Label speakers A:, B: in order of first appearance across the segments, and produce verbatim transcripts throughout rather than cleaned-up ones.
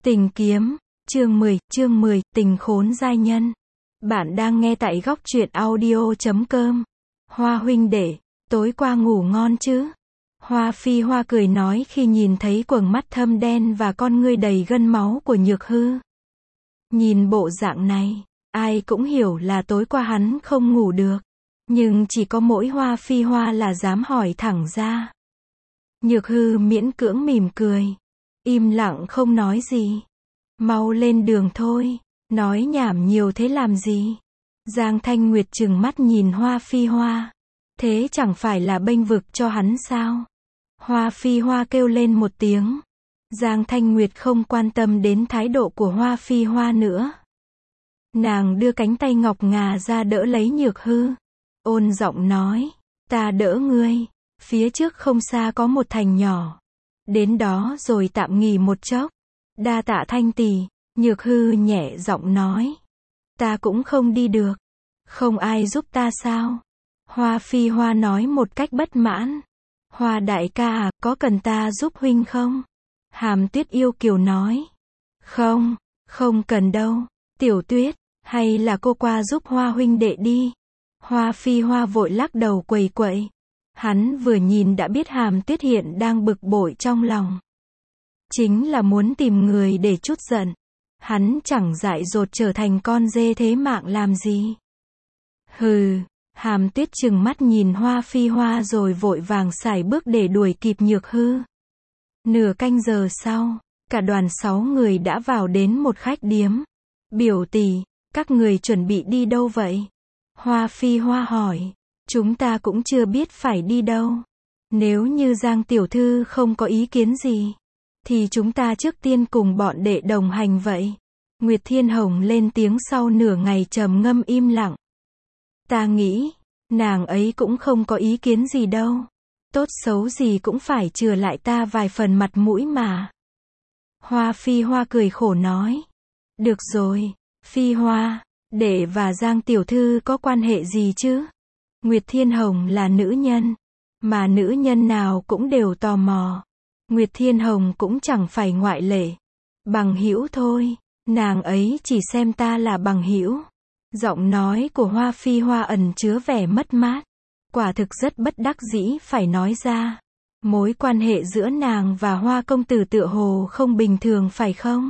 A: Tình kiếm, chương mười, chương mười, tình khốn giai nhân. Bạn đang nghe tại góc truyện audio chấm com. Hoa huynh đệ, tối qua ngủ ngon chứ? Hoa Phi Hoa cười nói khi nhìn thấy quầng mắt thâm đen và con ngươi đầy gân máu của Nhược Hư. Nhìn bộ dạng này, ai cũng hiểu là tối qua hắn không ngủ được. Nhưng chỉ có mỗi Hoa Phi Hoa là dám hỏi thẳng ra. Nhược Hư miễn cưỡng mỉm cười. Im lặng không nói gì. Mau lên đường thôi. Nói nhảm nhiều thế làm gì? Giang Thanh Nguyệt trừng mắt nhìn Hoa Phi Hoa. Thế chẳng phải là bênh vực cho hắn sao? Hoa Phi Hoa kêu lên một tiếng. Giang Thanh Nguyệt không quan tâm đến thái độ của Hoa Phi Hoa nữa. Nàng đưa cánh tay ngọc ngà ra đỡ lấy Nhược Hư. Ôn giọng nói. Ta đỡ ngươi. Phía trước không xa có một thành nhỏ. Đến đó rồi tạm nghỉ một chốc. Đa tạ Thanh tỷ. Nhược Hư nhẹ giọng nói. Ta cũng không đi được. Không ai giúp ta sao? Hoa Phi Hoa nói một cách bất mãn. Hoa đại ca à, có cần ta giúp huynh không? Hàm Tuyết yêu kiều nói. Không, không cần đâu. Tiểu Tuyết, hay là cô qua giúp Hoa huynh đệ đi. Hoa Phi Hoa vội lắc đầu quầy quậy. Hắn vừa nhìn đã biết Hàm Tuyết hiện đang bực bội trong lòng. Chính là muốn tìm người để trút giận. Hắn chẳng dại dột trở thành con dê thế mạng làm gì. Hừ, Hàm Tuyết trừng mắt nhìn Hoa Phi Hoa rồi vội vàng sải bước để đuổi kịp Nhược Hư. Nửa canh giờ sau, cả đoàn sáu người đã vào đến một khách điếm. Biểu tỷ, các người chuẩn bị đi đâu vậy? Hoa Phi Hoa hỏi. Chúng ta cũng chưa biết phải đi đâu. Nếu như Giang tiểu thư không có ý kiến gì, thì chúng ta trước tiên cùng bọn đệ đồng hành vậy. Nguyệt Thiên Hồng lên tiếng sau nửa ngày trầm ngâm im lặng. Ta nghĩ, nàng ấy cũng không có ý kiến gì đâu. Tốt xấu gì cũng phải chừa lại ta vài phần mặt mũi mà. Hoa Phi Hoa cười khổ nói. Được rồi, Phi Hoa, đệ và Giang tiểu thư có quan hệ gì chứ? Nguyệt Thiên Hồng là nữ nhân, mà nữ nhân nào cũng đều tò mò. Nguyệt Thiên Hồng cũng chẳng phải ngoại lệ. Bằng hữu thôi, nàng ấy chỉ xem ta là bằng hữu. Giọng nói của Hoa Phi Hoa ẩn chứa vẻ mất mát. Quả thực rất bất đắc dĩ phải nói ra. Mối quan hệ giữa nàng và Hoa công tử tựa hồ không bình thường phải không?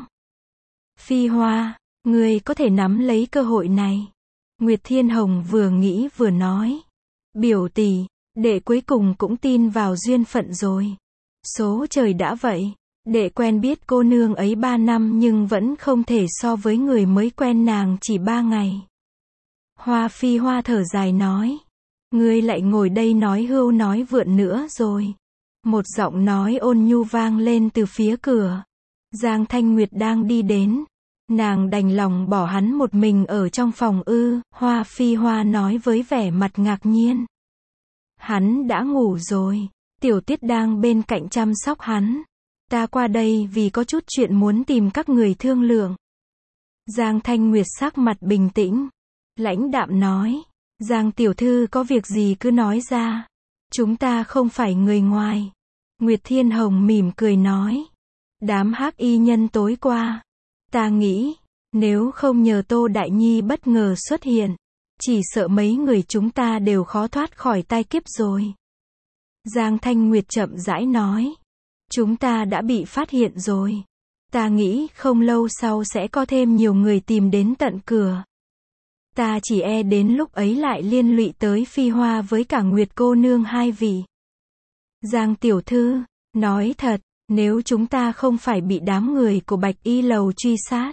A: Phi Hoa, ngươi có thể nắm lấy cơ hội này. Nguyệt Thiên Hồng vừa nghĩ vừa nói. Biểu tỷ, đệ cuối cùng cũng tin vào duyên phận rồi. Số trời đã vậy. Đệ quen biết cô nương ấy ba năm nhưng vẫn không thể so với người mới quen nàng chỉ ba ngày. Hoa Phi Hoa thở dài nói. Ngươi lại ngồi đây nói hưu nói vượn nữa rồi. Một giọng nói ôn nhu vang lên từ phía cửa. Giang Thanh Nguyệt đang đi đến. Nàng đành lòng bỏ hắn một mình ở trong phòng ư? Hoa Phi Hoa nói với vẻ mặt ngạc nhiên. Hắn đã ngủ rồi. Tiểu Tiết đang bên cạnh chăm sóc hắn. Ta qua đây vì có chút chuyện muốn tìm các người thương lượng. Giang Thanh Nguyệt sắc mặt bình tĩnh. Lãnh đạm nói. Giang tiểu thư có việc gì cứ nói ra. Chúng ta không phải người ngoài. Nguyệt Thiên Hồng mỉm cười nói. Đám hắc y nhân tối qua. Ta nghĩ, nếu không nhờ Tô Đại Nhi bất ngờ xuất hiện, chỉ sợ mấy người chúng ta đều khó thoát khỏi tai kiếp rồi. Giang Thanh Nguyệt chậm rãi nói. Chúng ta đã bị phát hiện rồi. Ta nghĩ không lâu sau sẽ có thêm nhiều người tìm đến tận cửa. Ta chỉ e đến lúc ấy lại liên lụy tới Phi Hoa với cả Nguyệt cô nương hai vị. Giang tiểu thư, nói thật, nếu chúng ta không phải bị đám người của Bạch Y Lầu truy sát,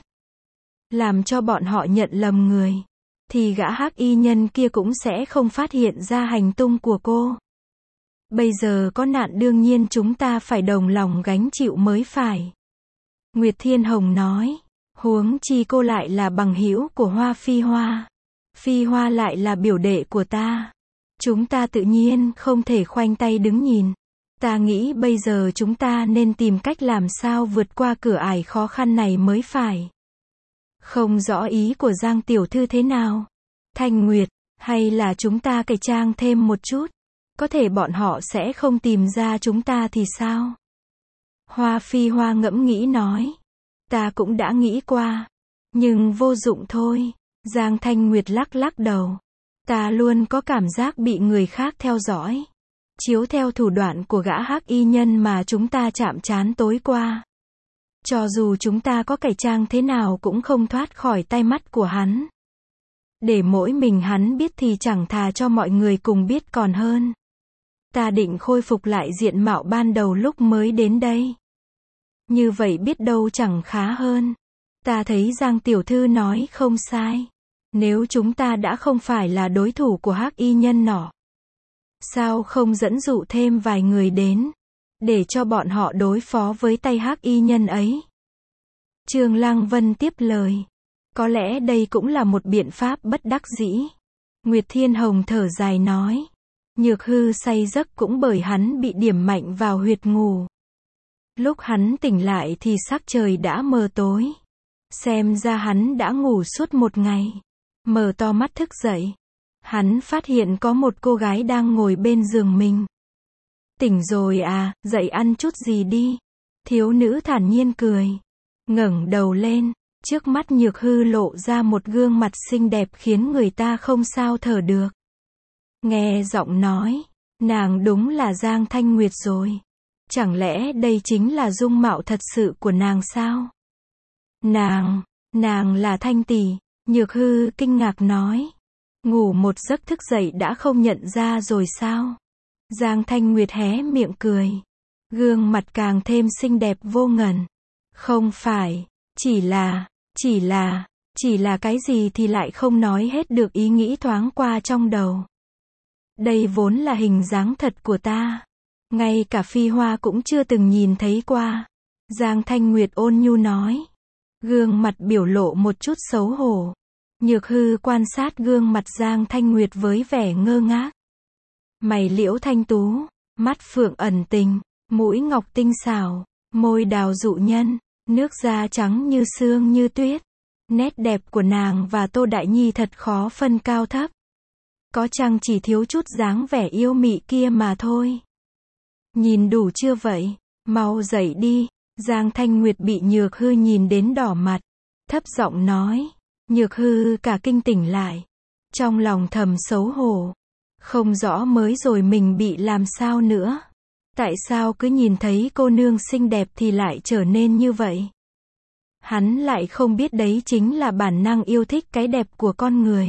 A: làm cho bọn họ nhận lầm người, thì gã hắc y nhân kia cũng sẽ không phát hiện ra hành tung của cô. Bây giờ có nạn đương nhiên chúng ta phải đồng lòng gánh chịu mới phải. Nguyệt Thiên Hồng nói. Huống chi cô lại là bằng hữu của Hoa Phi Hoa. Phi Hoa lại là biểu đệ của ta. Chúng ta tự nhiên không thể khoanh tay đứng nhìn. Ta nghĩ bây giờ chúng ta nên tìm cách làm sao vượt qua cửa ải khó khăn này mới phải. Không rõ ý của Giang tiểu thư thế nào? Thanh Nguyệt, hay là chúng ta cải trang thêm một chút? Có thể bọn họ sẽ không tìm ra chúng ta thì sao? Hoa Phi Hoa ngẫm nghĩ nói. Ta cũng đã nghĩ qua. Nhưng vô dụng thôi. Giang Thanh Nguyệt lắc lắc đầu. Ta luôn có cảm giác bị người khác theo dõi. Chiếu theo thủ đoạn của gã hắc y nhân mà chúng ta chạm trán tối qua. Cho dù chúng ta có cải trang thế nào cũng không thoát khỏi tay mắt của hắn. Để mỗi mình hắn biết thì chẳng thà cho mọi người cùng biết còn hơn. Ta định khôi phục lại diện mạo ban đầu lúc mới đến đây. Như vậy biết đâu chẳng khá hơn. Ta thấy Giang tiểu thư nói không sai. Nếu chúng ta đã không phải là đối thủ của hắc y nhân nọ, sao không dẫn dụ thêm vài người đến, để cho bọn họ đối phó với tay hắc y nhân ấy? Trương Lăng Vân tiếp lời. Có lẽ đây cũng là một biện pháp bất đắc dĩ. Nguyệt Thiên Hồng thở dài nói. Nhược Hư say giấc cũng bởi hắn bị điểm mạnh vào huyệt ngủ. Lúc hắn tỉnh lại thì sắc trời đã mờ tối. Xem ra hắn đã ngủ suốt một ngày. Mở to mắt thức dậy. Hắn phát hiện có một cô gái đang ngồi bên giường mình. Tỉnh rồi à, dậy ăn chút gì đi. Thiếu nữ thản nhiên cười. Ngẩng đầu lên. Trước mắt Nhược Hư lộ ra một gương mặt xinh đẹp khiến người ta không sao thở được. Nghe giọng nói, nàng đúng là Giang Thanh Nguyệt rồi. Chẳng lẽ đây chính là dung mạo thật sự của nàng sao? Nàng, nàng là Thanh tỷ. Nhược Hư kinh ngạc nói. Ngủ một giấc thức dậy đã không nhận ra rồi sao? Giang Thanh Nguyệt hé miệng cười. Gương mặt càng thêm xinh đẹp vô ngần. Không phải, chỉ là, chỉ là, chỉ là cái gì thì lại không nói hết được ý nghĩ thoáng qua trong đầu. Đây vốn là hình dáng thật của ta. Ngay cả Phi Hoa cũng chưa từng nhìn thấy qua. Giang Thanh Nguyệt ôn nhu nói. Gương mặt biểu lộ một chút xấu hổ. Nhược Hư quan sát gương mặt Giang Thanh Nguyệt với vẻ ngơ ngác. Mày liễu thanh tú, mắt phượng ẩn tình, mũi ngọc tinh xảo, môi đào dụ nhân, nước da trắng như sương như tuyết. Nét đẹp của nàng và Tô Đại Nhi thật khó phân cao thấp. Có chăng chỉ thiếu chút dáng vẻ yêu mị kia mà thôi. Nhìn đủ chưa vậy? Mau dậy đi. Giang Thanh Nguyệt bị Nhược Hư nhìn đến đỏ mặt. Thấp giọng nói. Nhược Hư cả kinh tỉnh lại. Trong lòng thầm xấu hổ. Không rõ mới rồi mình bị làm sao nữa. Tại sao cứ nhìn thấy cô nương xinh đẹp thì lại trở nên như vậy? Hắn lại không biết đấy chính là bản năng yêu thích cái đẹp của con người.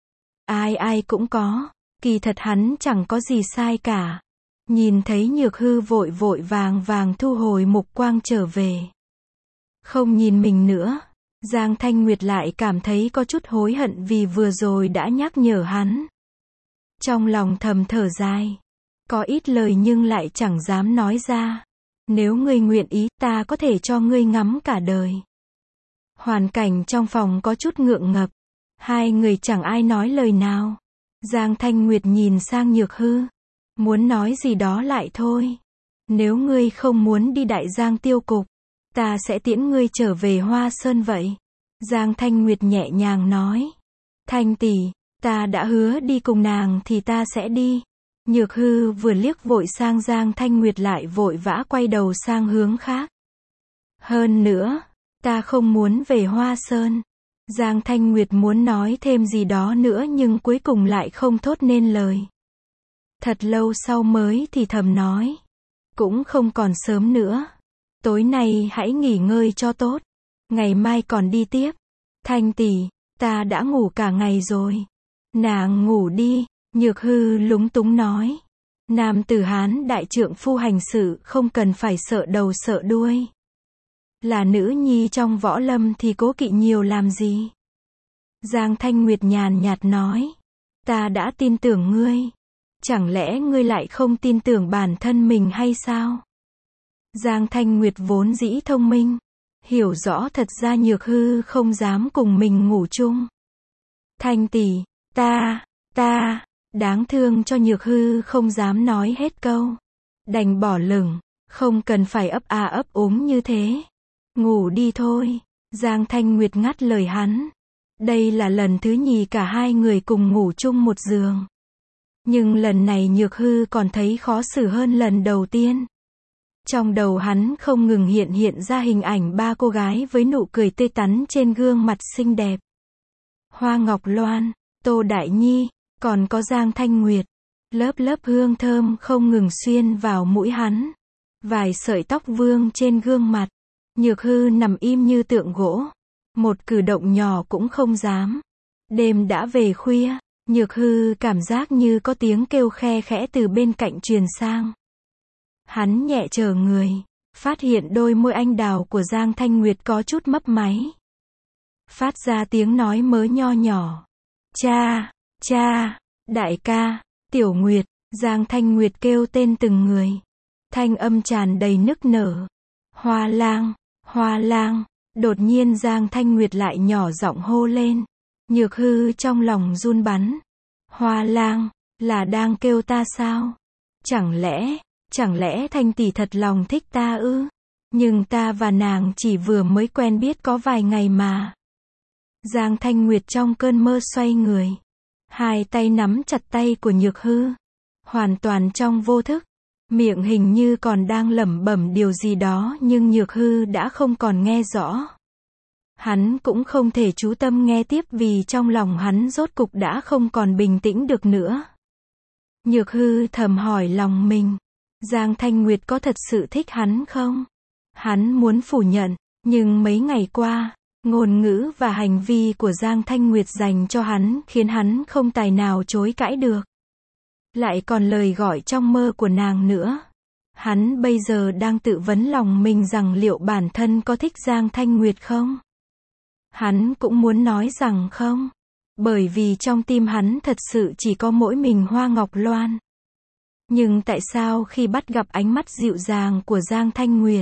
A: Ai ai cũng có. Kỳ thật hắn chẳng có gì sai cả. Nhìn thấy Nhược Hư vội vội vàng vàng thu hồi mục quang trở về. Không nhìn mình nữa. Giang Thanh Nguyệt lại cảm thấy có chút hối hận vì vừa rồi đã nhắc nhở hắn. Trong lòng thầm thở dài. Có ít lời nhưng lại chẳng dám nói ra. Nếu ngươi nguyện ý, ta có thể cho ngươi ngắm cả đời. Hoàn cảnh trong phòng có chút ngượng ngập. Hai người chẳng ai nói lời nào. Giang Thanh Nguyệt nhìn sang Nhược Hư. Muốn nói gì đó lại thôi. Nếu ngươi không muốn đi Đại Giang tiêu cục, ta sẽ tiễn ngươi trở về Hoa Sơn vậy. Giang Thanh Nguyệt nhẹ nhàng nói. Thanh tỷ, ta đã hứa đi cùng nàng thì ta sẽ đi. Nhược Hư vừa liếc vội sang Giang Thanh Nguyệt lại vội vã quay đầu sang hướng khác. Hơn nữa, ta không muốn về Hoa Sơn. Giang Thanh Nguyệt muốn nói thêm gì đó nữa nhưng cuối cùng lại không thốt nên lời. Thật lâu sau mới thì thầm nói. Cũng không còn sớm nữa. Tối nay hãy nghỉ ngơi cho tốt. Ngày mai còn đi tiếp. Thanh tỷ, ta đã ngủ cả ngày rồi. Nàng ngủ đi. Nhược Hư lúng túng nói. Nam tử Hán đại trượng phu hành sự không cần phải sợ đầu sợ đuôi. Là nữ nhi trong võ lâm thì cố kỵ nhiều làm gì? Giang Thanh Nguyệt nhàn nhạt nói. Ta đã tin tưởng ngươi. Chẳng lẽ ngươi lại không tin tưởng bản thân mình hay sao? Giang Thanh Nguyệt vốn dĩ thông minh. Hiểu rõ thật ra Nhược Hư không dám cùng mình ngủ chung. Thanh tỷ, ta, ta, đáng thương cho Nhược Hư không dám nói hết câu. Đành bỏ lửng, không cần phải ấp a ấp úng như thế. Ngủ đi thôi. Giang Thanh Nguyệt ngắt lời hắn. Đây là lần thứ nhì cả hai người cùng ngủ chung một giường. Nhưng lần này Nhược Hư còn thấy khó xử hơn lần đầu tiên. Trong đầu hắn không ngừng hiện hiện ra hình ảnh ba cô gái với nụ cười tươi tắn trên gương mặt xinh đẹp. Hoa Ngọc Loan, Tô Đại Nhi, còn có Giang Thanh Nguyệt. Lớp lớp hương thơm không ngừng xuyên vào mũi hắn. Vài sợi tóc vương trên gương mặt. Nhược Hư nằm im như tượng gỗ. Một cử động nhỏ cũng không dám. Đêm đã về khuya, Nhược Hư cảm giác như có tiếng kêu khe khẽ từ bên cạnh truyền sang. Hắn nhẹ trở người, phát hiện đôi môi anh đào của Giang Thanh Nguyệt có chút mấp máy. Phát ra tiếng nói mới nho nhỏ. Cha, cha, đại ca, Tiểu Nguyệt, Giang Thanh Nguyệt kêu tên từng người. Thanh âm tràn đầy nức nở. Hoa Lang, Hoa Lang, đột nhiên Giang Thanh Nguyệt lại nhỏ giọng hô lên. Nhược Hư trong lòng run bắn. Hoa Lang, là đang kêu ta sao? Chẳng lẽ, chẳng lẽ Thanh tỷ thật lòng thích ta ư? Nhưng ta và nàng chỉ vừa mới quen biết có vài ngày mà. Giang Thanh Nguyệt trong cơn mơ xoay người. Hai tay nắm chặt tay của Nhược Hư. Hoàn toàn trong vô thức. Miệng hình như còn đang lẩm bẩm điều gì đó nhưng Nhược Hư đã không còn nghe rõ. Hắn cũng không thể chú tâm nghe tiếp vì trong lòng hắn rốt cục đã không còn bình tĩnh được nữa. Nhược Hư thầm hỏi lòng mình. Giang Thanh Nguyệt có thật sự thích hắn không? Hắn muốn phủ nhận, nhưng mấy ngày qua, ngôn ngữ và hành vi của Giang Thanh Nguyệt dành cho hắn khiến hắn không tài nào chối cãi được. Lại còn lời gọi trong mơ của nàng nữa. Hắn bây giờ đang tự vấn lòng mình rằng liệu bản thân có thích Giang Thanh Nguyệt không? Hắn cũng muốn nói rằng không. Bởi vì trong tim hắn thật sự chỉ có mỗi mình Hoa Ngọc Loan. Nhưng tại sao khi bắt gặp ánh mắt dịu dàng của Giang Thanh Nguyệt,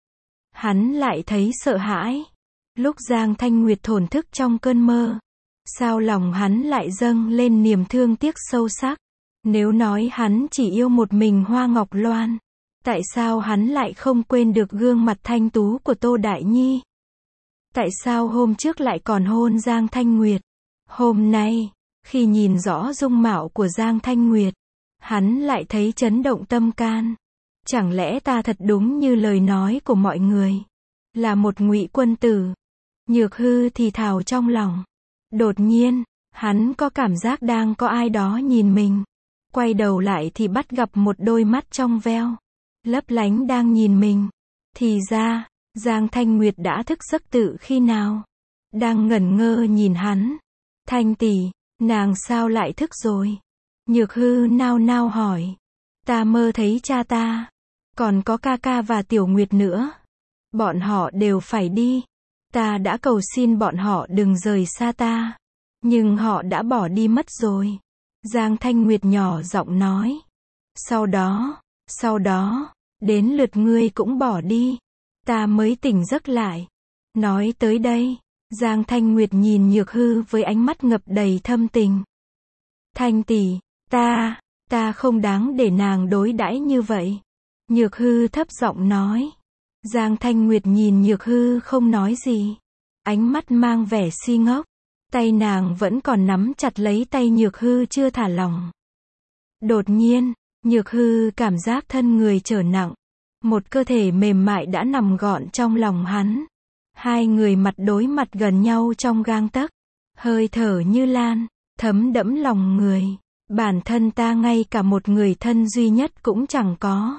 A: hắn lại thấy sợ hãi? Lúc Giang Thanh Nguyệt thổn thức trong cơn mơ, sao lòng hắn lại dâng lên niềm thương tiếc sâu sắc? Nếu nói hắn chỉ yêu một mình Hoa Ngọc Loan, tại sao hắn lại không quên được gương mặt thanh tú của Tô Đại Nhi? Tại sao hôm trước lại còn hôn Giang Thanh Nguyệt? Hôm nay, khi nhìn rõ dung mạo của Giang Thanh Nguyệt, hắn lại thấy chấn động tâm can. Chẳng lẽ ta thật đúng như lời nói của mọi người, là một ngụy quân tử? Nhược Hư thì thào trong lòng. Đột nhiên, hắn có cảm giác đang có ai đó nhìn mình. Quay đầu lại thì bắt gặp một đôi mắt trong veo, lấp lánh đang nhìn mình. Thì ra, Giang Thanh Nguyệt đã thức giấc từ khi nào? Đang ngẩn ngơ nhìn hắn. Thanh tỷ, nàng sao lại thức rồi? Nhược Hư nao nao hỏi. Ta mơ thấy cha ta. Còn có ca ca và Tiểu Nguyệt nữa. Bọn họ đều phải đi. Ta đã cầu xin bọn họ đừng rời xa ta. Nhưng họ đã bỏ đi mất rồi. Giang Thanh Nguyệt nhỏ giọng nói. Sau đó, sau đó, đến lượt ngươi cũng bỏ đi. Ta mới tỉnh giấc lại. Nói tới đây, Giang Thanh Nguyệt nhìn Nhược Hư với ánh mắt ngập đầy thâm tình. Thanh tỷ, ta, ta không đáng để nàng đối đãi như vậy. Nhược Hư thấp giọng nói. Giang Thanh Nguyệt nhìn Nhược Hư không nói gì. Ánh mắt mang vẻ si ngốc. Tay nàng vẫn còn nắm chặt lấy tay Nhược Hư chưa thả lỏng. Đột nhiên, Nhược Hư cảm giác thân người trở nặng. Một cơ thể mềm mại đã nằm gọn trong lòng hắn. Hai người mặt đối mặt gần nhau trong gang tấc. Hơi thở như lan, thấm đẫm lòng người. Bản thân ta ngay cả một người thân duy nhất cũng chẳng có.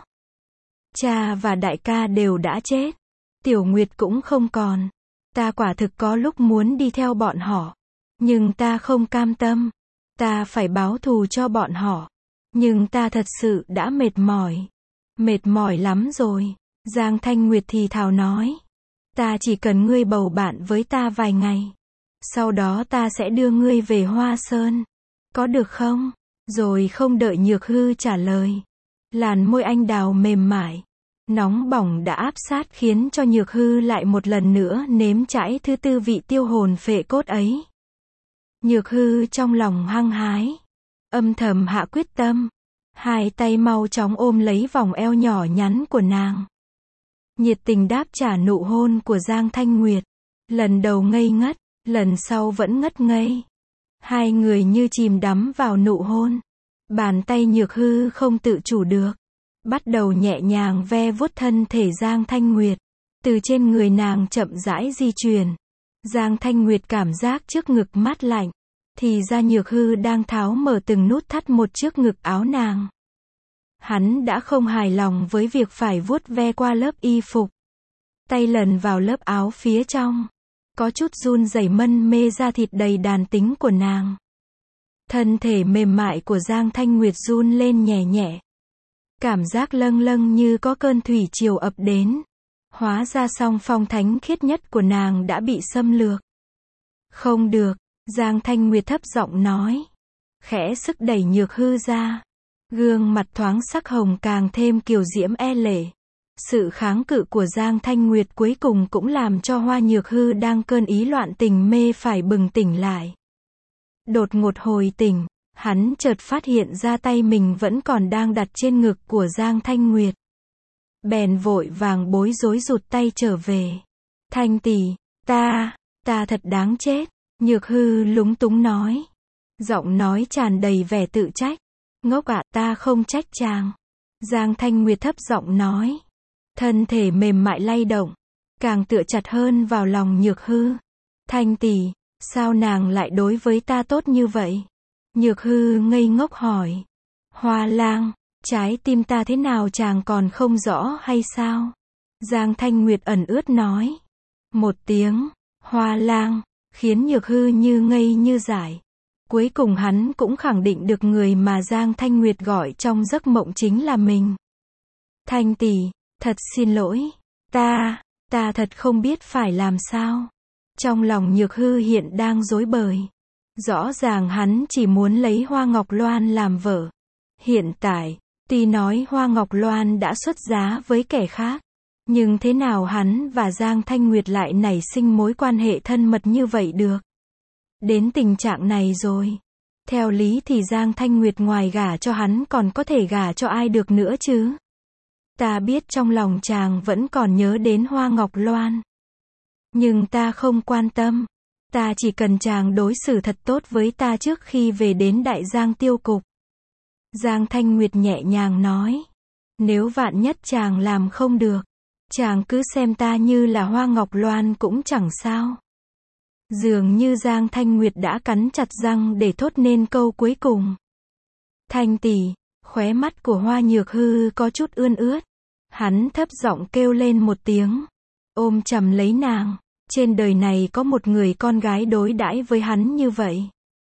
A: Cha và đại ca đều đã chết. Tiểu Nguyệt cũng không còn. Ta quả thực có lúc muốn đi theo bọn họ. Nhưng ta không cam tâm. Ta phải báo thù cho bọn họ. Nhưng ta thật sự đã mệt mỏi. Mệt mỏi lắm rồi. Giang Thanh Nguyệt thì thào nói. Ta chỉ cần ngươi bầu bạn với ta vài ngày. Sau đó ta sẽ đưa ngươi về Hoa Sơn. Có được không? Rồi không đợi Nhược Hư trả lời. Làn môi anh đào mềm mại, nóng bỏng đã áp sát khiến cho Nhược Hư lại một lần nữa nếm trải thứ tư vị tiêu hồn phệ cốt ấy. Nhược Hư trong lòng hăng hái, âm thầm hạ quyết tâm. Hai tay mau chóng ôm lấy vòng eo nhỏ nhắn của nàng. Nhiệt tình đáp trả nụ hôn của Giang Thanh Nguyệt. Lần đầu ngây ngất, lần sau vẫn ngất ngây. Hai người như chìm đắm vào nụ hôn. Bàn tay Nhược Hư không tự chủ được. bắt đầu nhẹ nhàng ve vuốt thân thể Giang Thanh Nguyệt. Từ trên người nàng chậm rãi di chuyển. Giang Thanh Nguyệt cảm giác trước ngực mát lạnh. Thì ra Nhược Hư đang tháo mở từng nút thắt một trước ngực áo nàng. Hắn đã không hài lòng với việc phải vuốt ve qua lớp y phục. Tay lần vào lớp áo phía trong. Có chút run rẩy mân mê da thịt đầy đàn tính của nàng. Thân thể mềm mại của Giang Thanh Nguyệt run lên nhẹ nhẹ. Cảm giác lâng lâng như có cơn thủy triều ập đến. Hóa ra song phong thánh khiết nhất của nàng đã bị xâm lược. Không được, Giang Thanh Nguyệt thấp giọng nói. Khẽ sức đẩy Nhược Hư ra. Gương mặt thoáng sắc hồng càng thêm kiều diễm e lệ. Sự kháng cự của Giang Thanh Nguyệt cuối cùng cũng làm cho Hoa Nhược Hư đang cơn ý loạn tình mê phải bừng tỉnh lại. Đột ngột hồi tỉnh, hắn chợt phát hiện ra tay mình vẫn còn đang đặt trên ngực của Giang Thanh Nguyệt. Bèn vội vàng bối rối rụt tay trở về. Thanh tỷ, ta, ta thật đáng chết. Nhược Hư lúng túng nói. Giọng nói tràn đầy vẻ tự trách. Ngốc ạ, ta không trách chàng. Giang Thanh Nguyệt thấp giọng nói. Thân thể mềm mại lay động, càng tựa chặt hơn vào lòng Nhược Hư. Thanh tỷ, sao nàng lại đối với ta tốt như vậy? Nhược Hư ngây ngốc hỏi. Hoa lang, trái tim ta thế nào chàng còn không rõ hay sao? Giang Thanh Nguyệt ẩn ướt nói. Một tiếng, hoa lang, khiến Nhược Hư như ngây như dại. Cuối cùng hắn cũng khẳng định được người mà Giang Thanh Nguyệt gọi trong giấc mộng chính là mình. Thanh tỷ, thật xin lỗi. Ta, ta thật không biết phải làm sao. Trong lòng Nhược Hư hiện đang rối bời. Rõ ràng hắn chỉ muốn lấy Hoa Ngọc Loan làm vợ. Hiện tại, tuy nói Hoa Ngọc Loan đã xuất giá với kẻ khác. Nhưng thế nào hắn và Giang Thanh Nguyệt lại nảy sinh mối quan hệ thân mật như vậy được? Đến tình trạng này rồi. Theo lý thì Giang Thanh Nguyệt ngoài gả cho hắn còn có thể gả cho ai được nữa chứ? Ta biết trong lòng chàng vẫn còn nhớ đến Hoa Ngọc Loan. Nhưng ta không quan tâm. Ta chỉ cần chàng đối xử thật tốt với ta trước khi về đến Đại Giang Tiêu Cục. Giang Thanh Nguyệt nhẹ nhàng nói. Nếu vạn nhất chàng làm không được, chàng cứ xem ta như là Hoa Ngọc Loan cũng chẳng sao. Dường như Giang Thanh Nguyệt đã cắn chặt răng để thốt nên câu cuối cùng. Thanh tỷ, khóe mắt của Hoa Nhược Hư có chút ươn ướt. Hắn thấp giọng kêu lên một tiếng. Ôm chầm lấy nàng. Trên đời này có một người con gái đối đãi với hắn như vậy.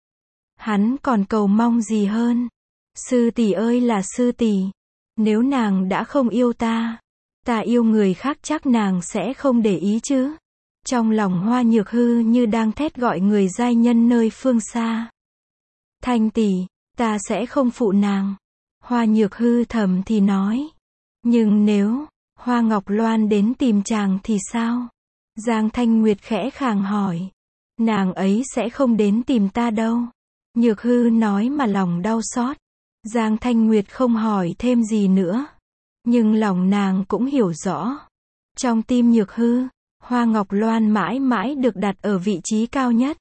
A: Hắn còn cầu mong gì hơn? Sư tỷ ơi là sư tỷ. Nếu nàng đã không yêu ta, ta yêu người khác chắc nàng sẽ không để ý chứ. Trong lòng Hoa Nhược Hư như đang thét gọi người giai nhân nơi phương xa. Thanh tỷ, ta sẽ không phụ nàng. Hoa Nhược Hư thầm thì nói. Nhưng nếu Hoa Ngọc Loan đến tìm chàng thì sao? Giang Thanh Nguyệt khẽ khàng hỏi. Nàng ấy sẽ không đến tìm ta đâu. Nhược Hư nói mà lòng đau xót. Giang Thanh Nguyệt không hỏi thêm gì nữa. Nhưng lòng nàng cũng hiểu rõ. Trong tim Nhược Hư, Hoa Ngọc Loan mãi mãi được đặt ở vị trí cao nhất.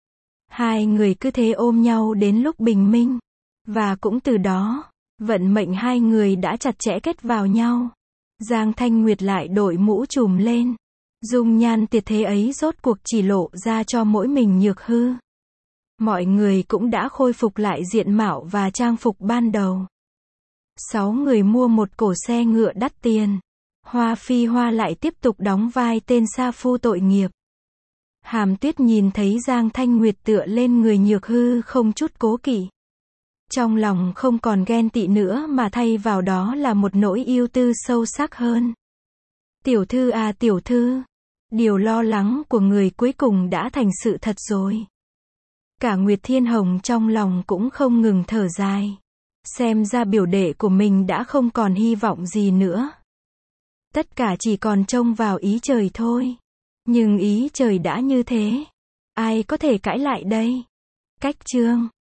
A: Hai người cứ thế ôm nhau đến lúc bình minh. Và cũng từ đó, vận mệnh hai người đã chặt chẽ kết vào nhau. Giang Thanh Nguyệt lại đội mũ trùm lên. Dung nhan tuyệt thế ấy rốt cuộc chỉ lộ ra cho mỗi mình Nhược Hư. Mọi người cũng đã khôi phục lại diện mạo và trang phục ban đầu. Sáu người mua một cổ xe ngựa đắt tiền. Hoa Phi Hoa lại tiếp tục đóng vai tên sa phu tội nghiệp. Hàm Tuyết nhìn thấy Giang Thanh Nguyệt tựa lên người Nhược Hư không chút cố kỵ. Trong lòng không còn ghen tị nữa mà thay vào đó là một nỗi yêu tư sâu sắc hơn. Tiểu thư à tiểu thư, điều lo lắng của người cuối cùng đã thành sự thật rồi. Cả Nguyệt Thiên Hồng trong lòng cũng không ngừng thở dài. Xem ra biểu đệ của mình đã không còn hy vọng gì nữa. Tất cả chỉ còn trông vào ý trời thôi. Nhưng ý trời đã như thế, ai có thể cãi lại đây? Cách chương